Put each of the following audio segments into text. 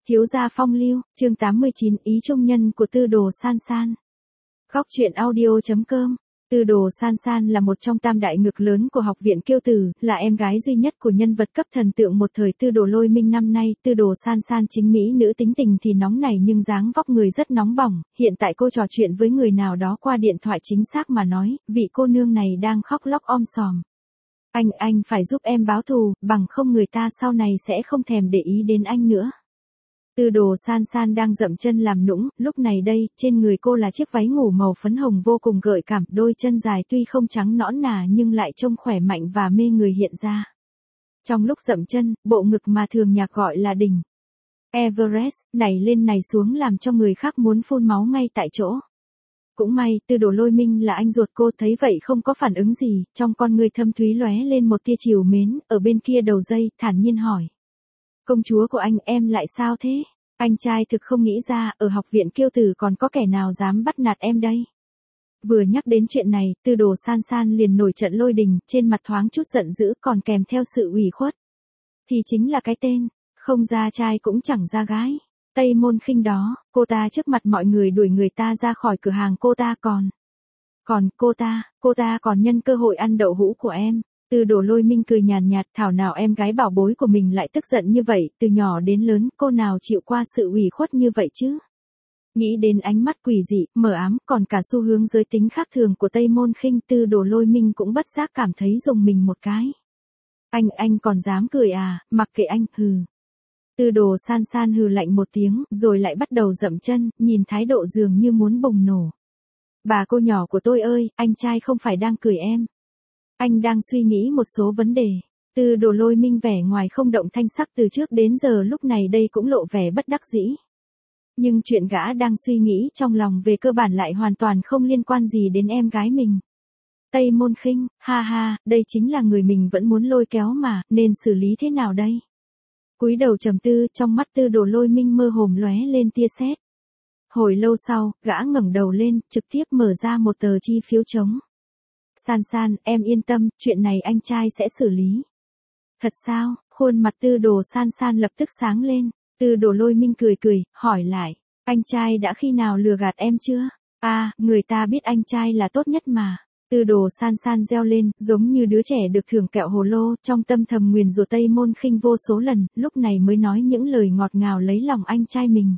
Thiếu gia phong lưu, chương 89, ý trung nhân của Tư Đồ San San. Góc truyện audio.com. Tư Đồ San San là một trong tam đại ngực lớn của học viện Kiêu Tử, là em gái duy nhất của nhân vật cấp thần tượng một thời Tư Đồ Lôi Minh năm nay. Tư Đồ San San chính mỹ nữ, tính tình thì nóng nảy nhưng dáng vóc người rất nóng bỏng. Hiện tại cô trò chuyện với người nào đó qua điện thoại, chính xác mà nói, vị cô nương này đang khóc lóc om sòm. Anh phải giúp em báo thù, bằng không người ta sau này sẽ không thèm để ý đến anh nữa. Tư Đồ San San đang dậm chân làm nũng, lúc này đây, trên người cô là chiếc váy ngủ màu phấn hồng vô cùng gợi cảm, đôi chân dài tuy không trắng nõn nà nhưng lại trông khỏe mạnh và mê người hiện ra. Trong lúc dậm chân, bộ ngực mà thường nhạc gọi là đỉnh Everest, nảy lên nảy xuống làm cho người khác muốn phun máu ngay tại chỗ. Cũng may, Tư Đồ Lôi Minh là anh ruột cô, thấy vậy không có phản ứng gì, trong con người thâm thúy lóe lên một tia trìu mến, ở bên kia đầu dây, thản nhiên hỏi. Công chúa của anh, em lại sao thế? Anh trai thực không nghĩ ra, ở học viện Kiêu Tử còn có kẻ nào dám bắt nạt em đây. Vừa nhắc đến chuyện này, Tư Đồ San San liền nổi trận lôi đình, trên mặt thoáng chút giận dữ còn kèm theo sự ủy khuất. Thì chính là cái tên, không ra trai cũng chẳng ra gái. Tây Môn Khinh đó, cô ta trước mặt mọi người đuổi người ta ra khỏi cửa hàng, cô ta còn cô ta còn nhân cơ hội ăn đậu hũ của em. Tư Đồ Lôi Minh cười nhàn nhạt, thảo nào em gái bảo bối của mình lại tức giận như vậy, từ nhỏ đến lớn, cô nào chịu qua sự ủy khuất như vậy chứ. Nghĩ đến ánh mắt quỷ dị, mờ ám, còn cả xu hướng giới tính khác thường của Tây Môn Khinh, Tư Đồ Lôi Minh cũng bất giác cảm thấy rùng mình một cái. Anh còn dám cười à, mặc kệ anh, hừ. Tư Đồ San San hừ lạnh một tiếng, rồi lại bắt đầu dậm chân, nhìn thái độ dường như muốn bùng nổ. Bà cô nhỏ của tôi ơi, anh trai không phải đang cười em. Anh đang suy nghĩ một số vấn đề. Tư Đồ Lôi Minh vẻ ngoài không động thanh sắc từ trước đến giờ, lúc này đây cũng lộ vẻ bất đắc dĩ. Nhưng chuyện gã đang suy nghĩ trong lòng về cơ bản lại hoàn toàn không liên quan gì đến em gái mình. Tây Môn Khinh, ha ha, đây chính là người mình vẫn muốn lôi kéo mà, nên xử lý thế nào đây? Cúi đầu trầm tư, trong mắt Tư Đồ Lôi Minh mơ hồ lóe lên tia sét. Hồi lâu sau, gã ngẩng đầu lên, trực tiếp mở ra một tờ chi phiếu trống. San San, em yên tâm, chuyện này anh trai sẽ xử lý. Thật sao? Khuôn mặt Tư Đồ San San lập tức sáng lên. Tư Đồ Lôi Minh cười, hỏi lại. Anh trai đã khi nào lừa gạt em chưa? Người ta biết anh trai là tốt nhất mà. Tư Đồ San San reo lên, giống như đứa trẻ được thưởng kẹo hồ lô, trong tâm thầm nguyền rủa Tây Môn Khinh vô số lần, lúc này mới nói những lời ngọt ngào lấy lòng anh trai mình.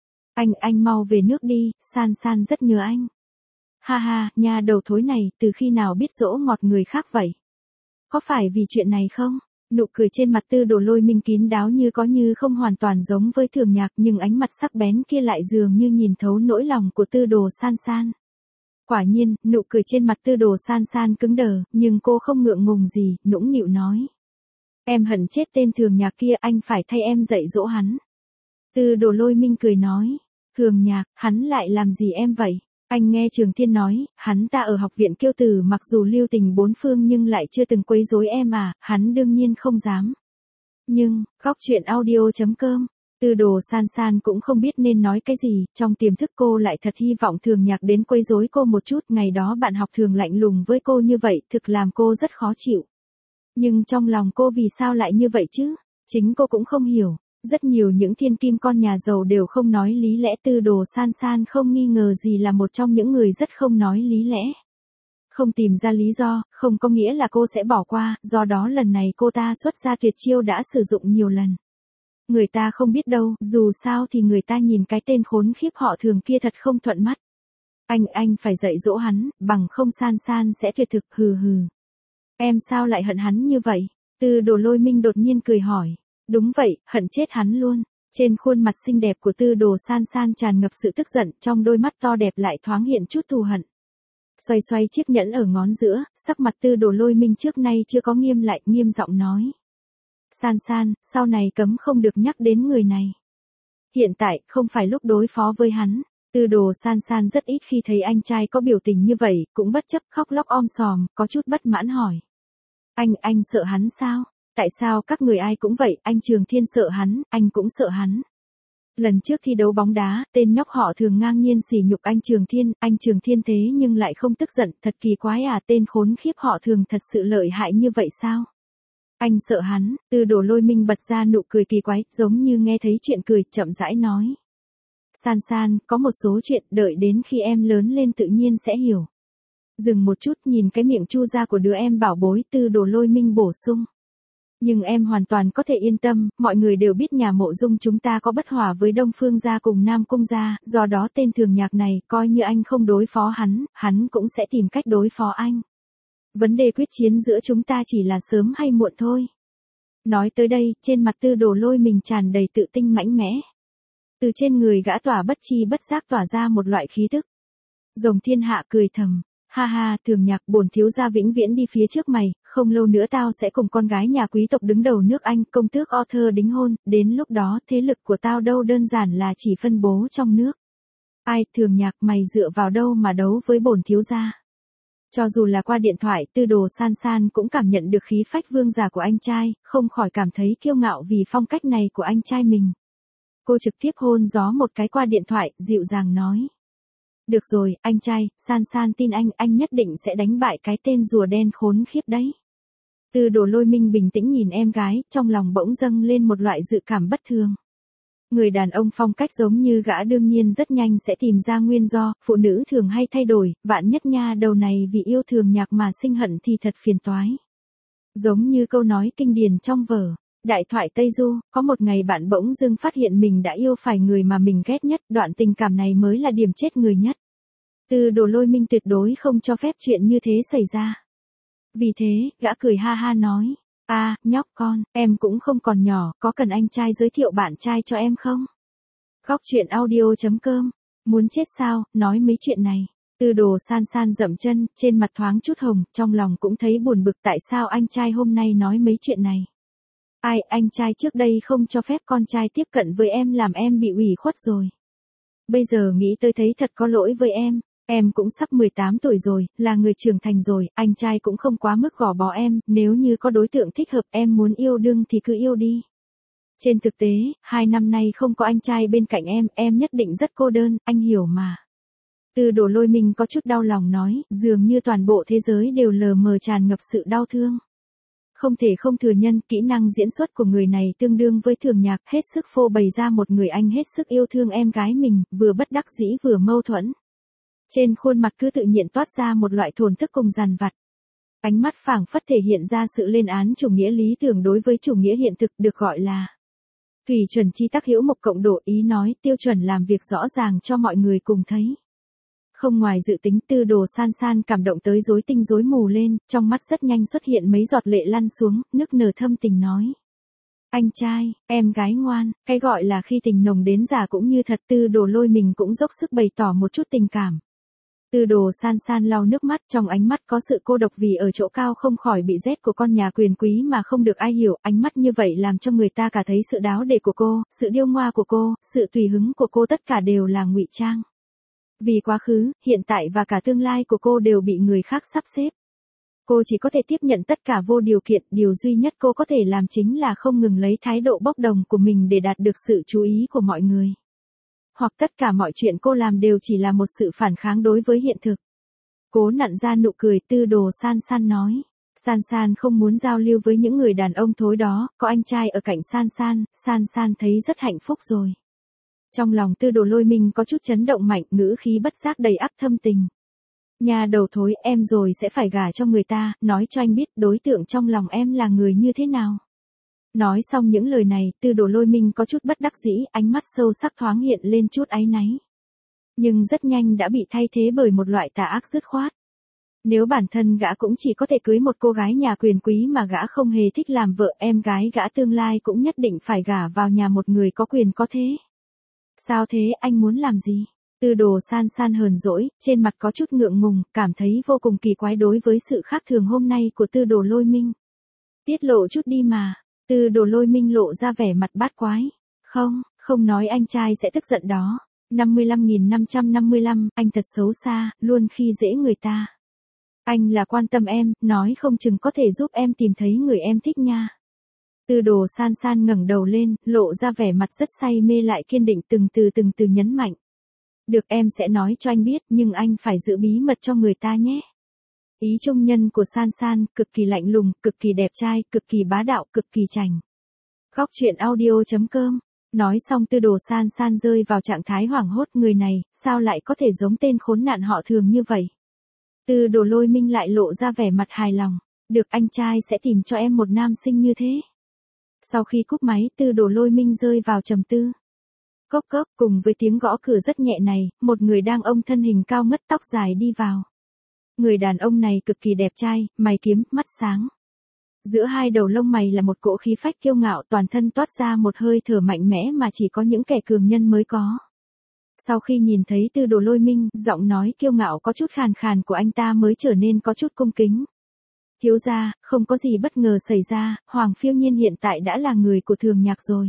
Anh mau về nước đi, San San rất nhớ anh. Ha ha, nha đầu thối này, từ khi nào biết dỗ ngọt người khác vậy? Có phải vì chuyện này không? Nụ cười trên mặt Tư Đồ Lôi Minh kín đáo như có như không, hoàn toàn giống với Thường Nhạc, nhưng ánh mặt sắc bén kia lại dường như nhìn thấu nỗi lòng của Tư Đồ San San. Quả nhiên, nụ cười trên mặt Tư Đồ San San cứng đờ, nhưng cô không ngượng ngùng gì, nũng nịu nói. Em hận chết tên Thường Nhạc kia, anh phải thay em dạy dỗ hắn. Tư Đồ Lôi Minh cười nói. Thường Nhạc, hắn lại làm gì em vậy? Anh nghe Trường Thiên nói, hắn ta ở học viện Kiêu Tử mặc dù lưu tình bốn phương nhưng lại chưa từng quấy rối em à, hắn đương nhiên không dám. Nhưng, góc truyện audio.com. Tư Đồ San San cũng không biết nên nói cái gì, trong tiềm thức cô lại thật hy vọng Thường Nhạc đến quấy rối cô một chút, ngày đó bạn học thường lạnh lùng với cô như vậy, thực làm cô rất khó chịu. Nhưng trong lòng cô vì sao lại như vậy chứ? Chính cô cũng không hiểu. Rất nhiều những thiên kim con nhà giàu đều không nói lý lẽ, Tư Đồ San San không nghi ngờ gì là một trong những người rất không nói lý lẽ. Không tìm ra lý do, không có nghĩa là cô sẽ bỏ qua, do đó lần này cô ta xuất ra tuyệt chiêu đã sử dụng nhiều lần. Người ta không biết đâu, dù sao thì người ta nhìn cái tên khốn khiếp họ Thường kia thật không thuận mắt. Anh phải dạy dỗ hắn, bằng không San San sẽ tuyệt thực, hừ. Em sao lại hận hắn như vậy? Tư Đồ Lôi Minh đột nhiên cười hỏi. Đúng vậy, hận chết hắn luôn. Trên khuôn mặt xinh đẹp của Tư Đồ San San tràn ngập sự tức giận, trong đôi mắt to đẹp lại thoáng hiện chút thù hận. Xoay chiếc nhẫn ở ngón giữa, sắc mặt Tư Đồ Lôi Minh trước nay chưa có nghiêm lại, nghiêm giọng nói. San San, sau này cấm không được nhắc đến người này. Hiện tại, không phải lúc đối phó với hắn. Tư Đồ San San rất ít khi thấy anh trai có biểu tình như vậy, cũng bất chấp khóc lóc om sòm, có chút bất mãn hỏi. Anh sợ hắn sao? Tại sao các người ai cũng vậy, anh Trường Thiên sợ hắn, anh cũng sợ hắn. Lần trước thi đấu bóng đá, tên nhóc họ Thường ngang nhiên sỉ nhục anh Trường Thiên thế nhưng lại không tức giận, thật kỳ quái à, tên khốn khiếp họ Thường thật sự lợi hại như vậy sao? Anh sợ hắn, Tư Đồ Lôi Minh bật ra nụ cười kỳ quái, giống như nghe thấy chuyện cười, chậm rãi nói. San San, có một số chuyện đợi đến khi em lớn lên tự nhiên sẽ hiểu. Dừng một chút nhìn cái miệng chu ra của đứa em bảo bối, Tư Đồ Lôi Minh bổ sung. Nhưng em hoàn toàn có thể yên tâm, mọi người đều biết nhà Mộ Dung chúng ta có bất hòa với Đông Phương gia cùng Nam Cung gia, do đó tên Thường Nhạc này, coi như anh không đối phó hắn cũng sẽ tìm cách đối phó anh. Vấn đề quyết chiến giữa chúng ta chỉ là sớm hay muộn thôi. Nói tới đây, trên mặt Tư Đồ Lôi mình tràn đầy tự tin mạnh mẽ. Từ trên người gã tỏa bất chi bất giác tỏa ra một loại khí tức. Rồng Thiên Hạ cười thầm. Ha ha, Thường Nhạc, bổn thiếu gia vĩnh viễn đi phía trước mày, không lâu nữa tao sẽ cùng con gái nhà quý tộc đứng đầu nước Anh, công tước Arthur đính hôn, đến lúc đó thế lực của tao đâu đơn giản là chỉ phân bố trong nước. Ai, Thường Nhạc, mày dựa vào đâu mà đấu với bổn thiếu gia? Cho dù là qua điện thoại, Tư Đồ San San cũng cảm nhận được khí phách vương giả của anh trai, không khỏi cảm thấy kiêu ngạo vì phong cách này của anh trai mình. Cô trực tiếp hôn gió một cái qua điện thoại, dịu dàng nói. Được rồi, anh trai, San San tin anh nhất định sẽ đánh bại cái tên rùa đen khốn khiếp đấy. Tư Đồ Lôi Minh bình tĩnh nhìn em gái, trong lòng bỗng dâng lên một loại dự cảm bất thường. Người đàn ông phong cách giống như gã đương nhiên rất nhanh sẽ tìm ra nguyên do, phụ nữ thường hay thay đổi, vạn nhất nha đầu này vì yêu Thường Nhạc mà sinh hận thì thật phiền toái. Giống như câu nói kinh điển trong vở Đại thoại Tây Du, có một ngày bạn bỗng dưng phát hiện mình đã yêu phải người mà mình ghét nhất, đoạn tình cảm này mới là điểm chết người nhất. Tư Đồ Lôi Minh tuyệt đối không cho phép chuyện như thế xảy ra. Vì thế, gã cười ha ha nói, nhóc con, em cũng không còn nhỏ, có cần anh trai giới thiệu bạn trai cho em không? Góc truyện audio.com, muốn chết sao, nói mấy chuyện này. Tư Đồ San San dậm chân, trên mặt thoáng chút hồng, trong lòng cũng thấy buồn bực tại sao anh trai hôm nay nói mấy chuyện này. Anh trai trước đây không cho phép con trai tiếp cận với em làm em bị ủy khuất rồi. Bây giờ nghĩ tới thấy thật có lỗi với em cũng sắp 18 tuổi rồi, là người trưởng thành rồi, anh trai cũng không quá mức gò bó em, nếu như có đối tượng thích hợp em muốn yêu đương thì cứ yêu đi. Trên thực tế, 2 năm nay không có anh trai bên cạnh em nhất định rất cô đơn, anh hiểu mà. Tư Đồ Lôi Minh có chút đau lòng nói, dường như toàn bộ thế giới đều lờ mờ tràn ngập sự đau thương. Không thể không thừa nhận, kỹ năng diễn xuất của người này tương đương với Thường Nhạc, hết sức phô bày ra một người anh hết sức yêu thương em gái mình, vừa bất đắc dĩ vừa mâu thuẫn. Trên khuôn mặt cứ tự nhiên toát ra một loại thổn thức cùng dằn vặt. Ánh mắt phảng phất thể hiện ra sự lên án chủ nghĩa lý tưởng đối với chủ nghĩa hiện thực, được gọi là thủy chuẩn chi tắc hữu mộc cộng độ, ý nói tiêu chuẩn làm việc rõ ràng cho mọi người cùng thấy. Không ngoài dự tính, Tư Đồ San San cảm động tới rối tinh rối mù lên, trong mắt rất nhanh xuất hiện mấy giọt lệ lăn xuống, nức nở thâm tình nói. Anh trai, em gái ngoan, cái gọi là khi tình nồng đến già cũng như thật. Tư Đồ Lôi mình cũng dốc sức bày tỏ một chút tình cảm. Tư Đồ San San lau nước mắt, trong ánh mắt có sự cô độc vì ở chỗ cao không khỏi bị rét của con nhà quyền quý mà không được ai hiểu, ánh mắt như vậy làm cho người ta cả thấy sự đáo để của cô, sự điêu ngoa của cô, sự tùy hứng của cô, tất cả đều là ngụy trang. Vì quá khứ, hiện tại và cả tương lai của cô đều bị người khác sắp xếp. Cô chỉ có thể tiếp nhận tất cả vô điều kiện, điều duy nhất cô có thể làm chính là không ngừng lấy thái độ bốc đồng của mình để đạt được sự chú ý của mọi người. Hoặc tất cả mọi chuyện cô làm đều chỉ là một sự phản kháng đối với hiện thực. Cố nặn ra nụ cười, Tư Đồ San San nói. San San không muốn giao lưu với những người đàn ông thối đó, có anh trai ở cạnh San San thấy rất hạnh phúc rồi. Trong lòng Tư Đồ Lôi Minh có chút chấn động mạnh, ngữ khí bất giác đầy áp thâm tình. Nhà đầu thối, em rồi sẽ phải gả cho người ta, nói cho anh biết đối tượng trong lòng em là người như thế nào. Nói xong những lời này, Tư Đồ Lôi Minh có chút bất đắc dĩ, ánh mắt sâu sắc thoáng hiện lên chút áy náy. Nhưng rất nhanh đã bị thay thế bởi một loại tà ác dứt khoát. Nếu bản thân gã cũng chỉ có thể cưới một cô gái nhà quyền quý mà gã không hề thích làm vợ, em gái gã tương lai cũng nhất định phải gả vào nhà một người có quyền có thế. Sao thế, anh muốn làm gì? Tư Đồ San San hờn dỗi, trên mặt có chút ngượng ngùng, cảm thấy vô cùng kỳ quái đối với sự khác thường hôm nay của Tư Đồ Lôi Minh. Tiết lộ chút đi mà. Tư Đồ Lôi Minh lộ ra vẻ mặt bát quái. Không nói anh trai sẽ tức giận đó. 55.555, anh thật xấu xa, luôn khi dễ người ta. Anh là quan tâm em, nói không chừng có thể giúp em tìm thấy người em thích nha. Tư Đồ San San ngẩng đầu lên, lộ ra vẻ mặt rất say mê lại kiên định, từng từ nhấn mạnh. Được, em sẽ nói cho anh biết, nhưng anh phải giữ bí mật cho người ta nhé. Ý trung nhân của San San, cực kỳ lạnh lùng, cực kỳ đẹp trai, cực kỳ bá đạo, cực kỳ chảnh. Khóc chuyện audio.com. Nói xong Tư Đồ San San rơi vào trạng thái hoảng hốt, người này, sao lại có thể giống tên khốn nạn họ Thường như vậy. Tư Đồ Lôi Minh lại lộ ra vẻ mặt hài lòng. Được, anh trai sẽ tìm cho em một nam sinh như thế. Sau khi cúp máy, Tư Đồ Lôi Minh rơi vào trầm tư. Cốc cốc, cùng với tiếng gõ cửa rất nhẹ này, một người đàn ông thân hình cao ngất tóc dài đi vào. Người đàn ông này cực kỳ đẹp trai, mày kiếm, mắt sáng. Giữa hai đầu lông mày là một cỗ khí phách kiêu ngạo, toàn thân toát ra một hơi thở mạnh mẽ mà chỉ có những kẻ cường nhân mới có. Sau khi nhìn thấy Tư Đồ Lôi Minh, giọng nói kiêu ngạo có chút khàn khàn của anh ta mới trở nên có chút cung kính. Thiếu gia, không có gì bất ngờ xảy ra, Hoàng Phiêu Nhiên hiện tại đã là người của Thường Nhạc rồi.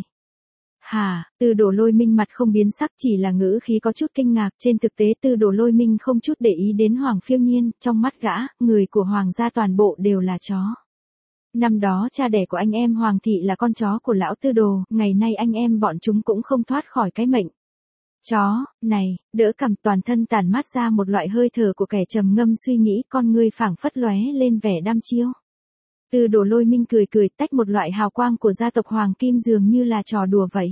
Hả? Tư Đồ Lôi Minh mặt không biến sắc, chỉ là ngữ khí có chút kinh ngạc. Trên thực tế Tư Đồ Lôi Minh không chút để ý đến Hoàng Phiêu Nhiên, trong mắt gã, người của Hoàng gia toàn bộ đều là chó. Năm đó cha đẻ của anh em Hoàng thị là con chó của lão Tư Đồ, ngày nay anh em bọn chúng cũng không thoát khỏi cái mệnh chó này. Đỡ cằm, toàn thân tản mát ra một loại hơi thở của kẻ trầm ngâm suy nghĩ, con ngươi phảng phất lóe lên vẻ đăm chiêu. Tư Đồ Lôi Minh cười cười, tách một loại hào quang của gia tộc Hoàng Kim dường như là trò đùa vậy.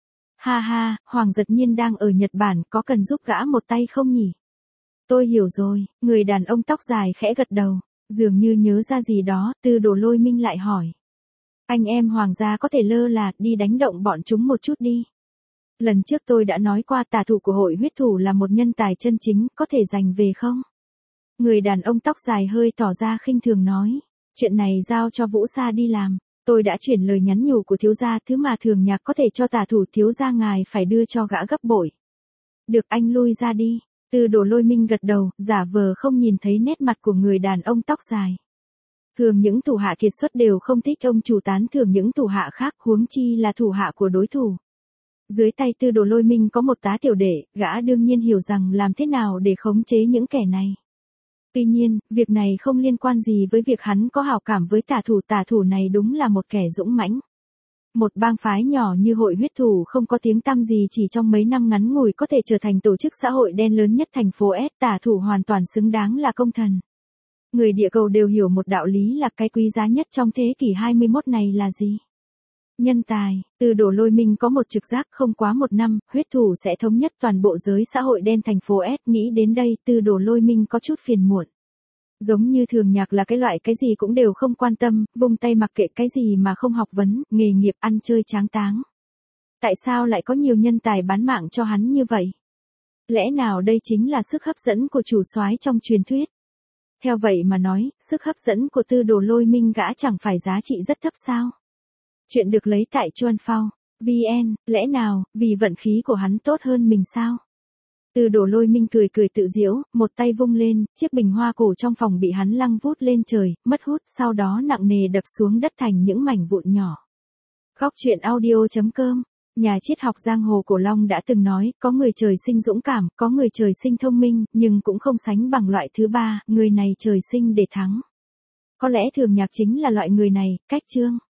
Ha ha, Hoàng Giật Nhiên đang ở Nhật Bản, có cần giúp gã một tay không nhỉ? Tôi hiểu rồi, người đàn ông tóc dài khẽ gật đầu, dường như nhớ ra gì đó, Tư Đồ Lôi Minh lại hỏi. Anh em Hoàng gia có thể lơ là, đi đánh động bọn chúng một chút đi. Lần trước tôi đã nói qua tà thủ của hội huyết thủ là một nhân tài chân chính, có thể giành về không? Người đàn ông tóc dài hơi tỏ ra khinh thường nói. Chuyện này giao cho Vũ Sa đi làm. Tôi đã chuyển lời nhắn nhủ của thiếu gia, thứ mà Thường Nhạc có thể cho tà thủ thiếu gia ngài phải đưa cho gã gấp bội. Được, anh lui ra đi. Tư Đồ Lôi Minh gật đầu, giả vờ không nhìn thấy nét mặt của người đàn ông tóc dài. Thường những thủ hạ kiệt xuất đều không thích ông chủ tán thưởng những thủ hạ khác, huống chi là thủ hạ của đối thủ. Dưới tay Tư Đồ Lôi Minh có một tá tiểu đệ, gã đương nhiên hiểu rằng làm thế nào để khống chế những kẻ này. Tuy nhiên, việc này không liên quan gì với việc hắn có hảo cảm với tà thủ này đúng là một kẻ dũng mãnh. Một bang phái nhỏ như hội huyết thủ không có tiếng tăm gì chỉ trong mấy năm ngắn ngủi có thể trở thành tổ chức xã hội đen lớn nhất thành phố S, tà thủ hoàn toàn xứng đáng là công thần. Người địa cầu đều hiểu một đạo lý là cái quý giá nhất trong thế kỷ 21 này là gì? Nhân tài. Tư Đồ Lôi Minh có một trực giác, không quá một năm, huyết thủ sẽ thống nhất toàn bộ giới xã hội đen thành phố S. Nghĩ đến đây, Tư Đồ Lôi Minh có chút phiền muộn. Giống như Thường Nhạc là cái loại cái gì cũng đều không quan tâm, vung tay mặc kệ cái gì mà không học vấn, nghề nghiệp ăn chơi tráng táng. Tại sao lại có nhiều nhân tài bán mạng cho hắn như vậy? Lẽ nào đây chính là sức hấp dẫn của chủ soái trong truyền thuyết? Theo vậy mà nói, sức hấp dẫn của Tư Đồ Lôi Minh gã chẳng phải giá trị rất thấp sao? Chuyện được lấy tại Chuan Phao VN, lẽ nào, vì vận khí của hắn tốt hơn mình sao? Tư Đồ Lôi Minh cười cười tự giễu, một tay vung lên, chiếc bình hoa cổ trong phòng bị hắn lăng vút lên trời, mất hút, sau đó nặng nề đập xuống đất thành những mảnh vụn nhỏ. Khóc chuyện audio.com. Nhà triết học giang hồ Cổ Long đã từng nói, có người trời sinh dũng cảm, có người trời sinh thông minh, nhưng cũng không sánh bằng loại thứ ba, người này trời sinh để thắng. Có lẽ Thường Nhạc chính là loại người này. Cách chương.